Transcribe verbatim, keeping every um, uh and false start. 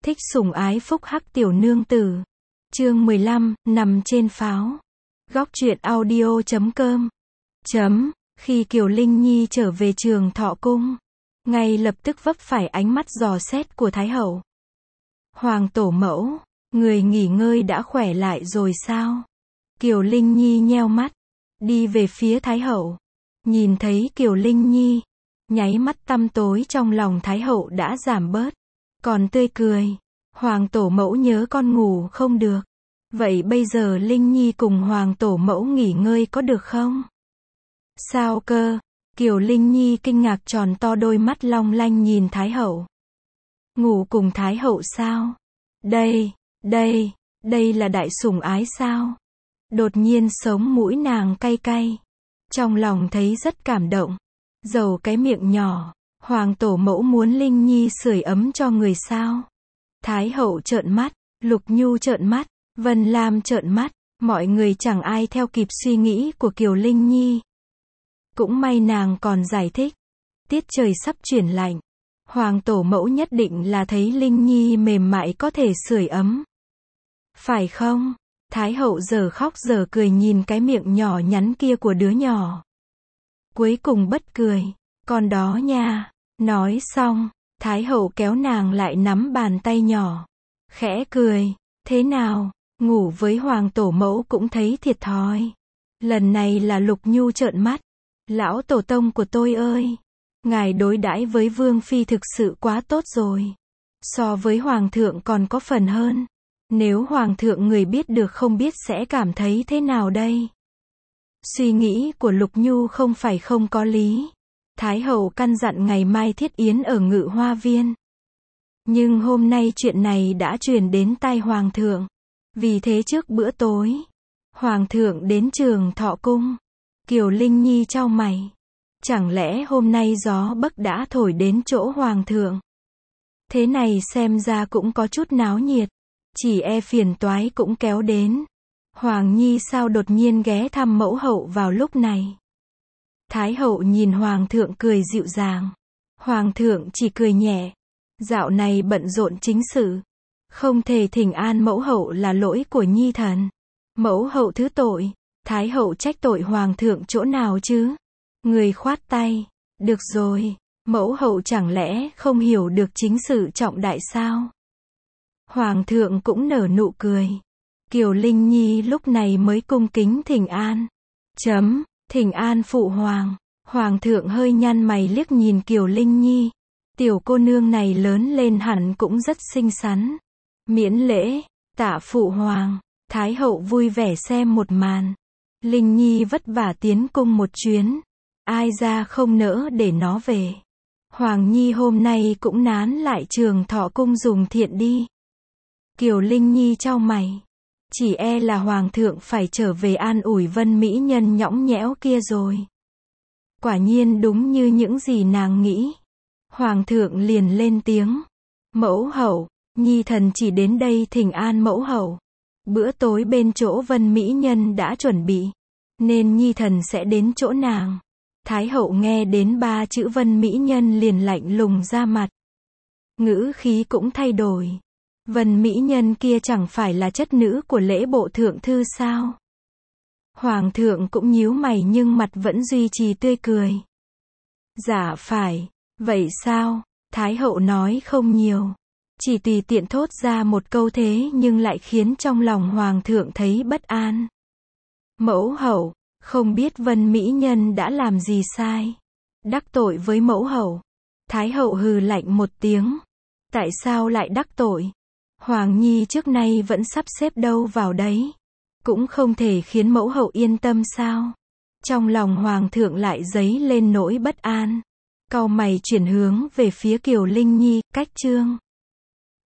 Thích sủng ái phúc hắc tiểu nương tử. Chương mười lăm, nằm trên pháo. Góc truyện audio chấm com. Chấm, khi Kiều Linh Nhi trở về Trường Thọ Cung, ngay lập tức vấp phải ánh mắt dò xét của Thái Hậu. Hoàng tổ mẫu, người nghỉ ngơi đã khỏe lại rồi sao? Kiều Linh Nhi nheo mắt, đi về phía Thái Hậu. Nhìn thấy Kiều Linh Nhi, nháy mắt tăm tối trong lòng Thái Hậu đã giảm bớt, còn tươi cười. Hoàng tổ mẫu nhớ con ngủ không được. Vậy bây giờ Linh Nhi cùng Hoàng tổ mẫu nghỉ ngơi có được không? Sao cơ? Kiều Linh Nhi kinh ngạc tròn to đôi mắt long lanh nhìn Thái Hậu. Ngủ cùng Thái Hậu sao? Đây, đây, đây là đại sủng ái sao? Đột nhiên sống mũi nàng cay cay. Trong lòng thấy rất cảm động. Dầu cái miệng nhỏ, Hoàng tổ mẫu muốn Linh Nhi sưởi ấm cho người sao? Thái Hậu trợn mắt, Lục Nhu trợn mắt, Vân Lam trợn mắt, mọi người chẳng ai theo kịp suy nghĩ của Kiều Linh Nhi. Cũng may nàng còn giải thích. Tiết trời sắp chuyển lạnh. Hoàng tổ mẫu nhất định là thấy Linh Nhi mềm mại có thể sưởi ấm. Phải không? Thái Hậu giờ khóc giờ cười nhìn cái miệng nhỏ nhắn kia của đứa nhỏ. Cuối cùng bất cười. Con đó nha. Nói xong, Thái Hậu kéo nàng lại nắm bàn tay nhỏ. Khẽ cười. Thế nào? Ngủ với Hoàng tổ mẫu cũng thấy thiệt thòi. Lần này là Lục Nhu trợn mắt. Lão tổ tông của tôi ơi! Ngài đối đãi với Vương Phi thực sự quá tốt rồi. So với Hoàng thượng còn có phần hơn. Nếu Hoàng thượng người biết được không biết sẽ cảm thấy thế nào đây? Suy nghĩ của Lục Nhu không phải không có lý. Thái Hậu căn dặn ngày mai thiết yến ở Ngự Hoa Viên. Nhưng hôm nay chuyện này đã truyền đến tai Hoàng thượng. Vì thế trước bữa tối, Hoàng thượng đến Trường Thọ Cung. Kiều Linh Nhi chau mày. Chẳng lẽ hôm nay gió bấc đã thổi đến chỗ Hoàng thượng? Thế này xem ra cũng có chút náo nhiệt. Chỉ e phiền toái cũng kéo đến. Hoàng Nhi sao đột nhiên ghé thăm mẫu hậu vào lúc này? Thái Hậu nhìn Hoàng thượng cười dịu dàng. Hoàng thượng chỉ cười nhẹ. Dạo này bận rộn chính sự. Không thể thỉnh an mẫu hậu là lỗi của Nhi thần. Mẫu hậu thứ tội. Thái Hậu trách tội Hoàng thượng chỗ nào chứ? Người khoát tay. Được rồi, mẫu hậu chẳng lẽ không hiểu được chính sự trọng đại sao? Hoàng thượng cũng nở nụ cười. Kiều Linh Nhi lúc này mới cung kính thỉnh an. Chấm, thỉnh an phụ hoàng. Hoàng thượng hơi nhăn mày liếc nhìn Kiều Linh Nhi. Tiểu cô nương này lớn lên hẳn cũng rất xinh xắn. Miễn lễ, tạ phụ hoàng. Thái Hậu vui vẻ xem một màn. Linh Nhi vất vả tiến cung một chuyến. Ai ra không nỡ để nó về. Hoàng Nhi hôm nay cũng nán lại Trường Thọ Cung dùng thiện đi. Kiều Linh Nhi chau mày. Chỉ e là Hoàng thượng phải trở về an ủi Vân mỹ nhân nhõng nhẽo kia rồi. Quả nhiên đúng như những gì nàng nghĩ. Hoàng thượng liền lên tiếng. Mẫu hậu, Nhi thần chỉ đến đây thỉnh an mẫu hậu. Bữa tối bên chỗ Vân mỹ nhân đã chuẩn bị, nên Nhi thần sẽ đến chỗ nàng. Thái Hậu nghe đến ba chữ Vân mỹ nhân liền lạnh lùng ra mặt. Ngữ khí cũng thay đổi. Vân mỹ nhân kia chẳng phải là chất nữ của lễ bộ thượng thư sao? Hoàng thượng cũng nhíu mày nhưng mặt vẫn duy trì tươi cười. Dạ phải. Vậy sao? Thái Hậu nói không nhiều. Chỉ tùy tiện thốt ra một câu thế nhưng lại khiến trong lòng Hoàng thượng thấy bất an. Mẫu hậu, không biết Vân mỹ nhân đã làm gì sai? Đắc tội với mẫu hậu. Thái Hậu hừ lạnh một tiếng. Tại sao lại đắc tội? Hoàng Nhi trước nay vẫn sắp xếp đâu vào đấy. Cũng không thể khiến mẫu hậu yên tâm sao? Trong lòng Hoàng thượng lại dấy lên nỗi bất an. Cau mày chuyển hướng về phía Kiều Linh Nhi, cách chương.